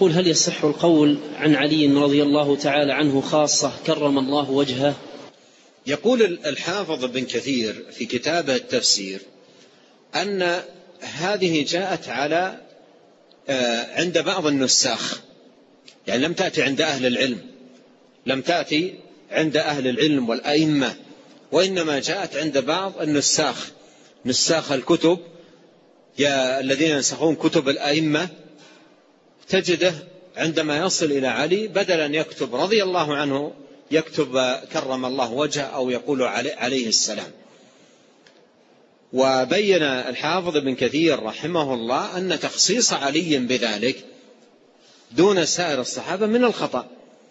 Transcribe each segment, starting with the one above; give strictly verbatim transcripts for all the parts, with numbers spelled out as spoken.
يقول: هل يصح القول عن علي رضي الله تعالى عنه خاصة كرم الله وجهه؟ يقول الحافظ ابن كثير في كتابه التفسير أن هذه جاءت على عند بعض النساخ، يعني لم تأتي عند أهل العلم، لم تأتي عند أهل العلم والأئمة، وإنما جاءت عند بعض النساخ، نساخ الكتب الذين ينسخون كتب الأئمة، تجده عندما يصل إلى علي بدلا أن يكتب رضي الله عنه يكتب كرم الله وجهه أو يقول عليه السلام. وبين الحافظ ابن كثير رحمه الله أن تخصيص علي بذلك دون سائر الصحابة من الخطأ،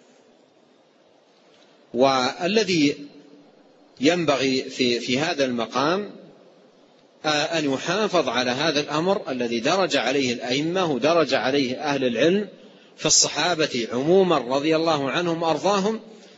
والذي ينبغي في, في هذا المقام أن يحافظ على هذا الأمر الذي درج عليه الأئمة ودرج عليه أهل العلم في الصحابة عموما رضي الله عنهم وأرضاهم،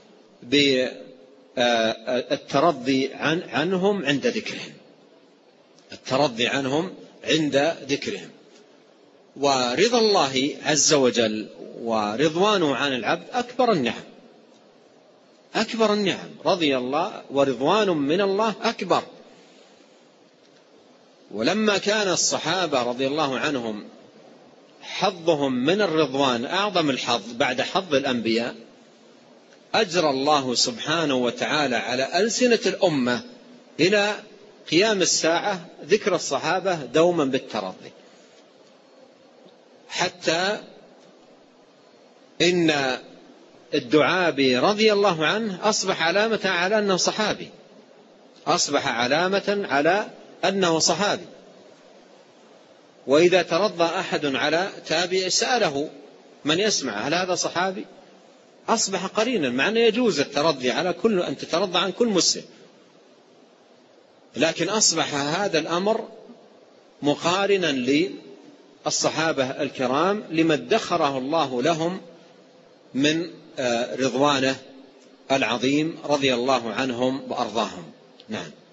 بالترضي عن عنهم عند ذكرهم، الترضي عنهم عند ذكرهم. ورضا الله عز وجل ورضوانه عن العبد أكبر النعم، أكبر النعم، رضي الله ورضوان من الله أكبر. ولما كان الصحابة رضي الله عنهم حظهم من الرضوان أعظم الحظ بعد حظ الأنبياء، أجرى الله سبحانه وتعالى على ألسنة الأمة إلى قيام الساعة ذكر الصحابة دوما بالترضي، حتى إن الدعابي رضي الله عنه أصبح علامة على أنه صحابي، أصبح علامة على أنه صحابي. وإذا ترضى أحد على تابع سأله من يسمع هل هذا صحابي، أصبح قرينا، مع أنه يجوز الترضي على كل، أن تترضى عن كل مسلم، لكن أصبح هذا الأمر مقارنا للصحابة الكرام لما ادخره الله لهم من رضوانه العظيم رضي الله عنهم وأرضاهم. نعم.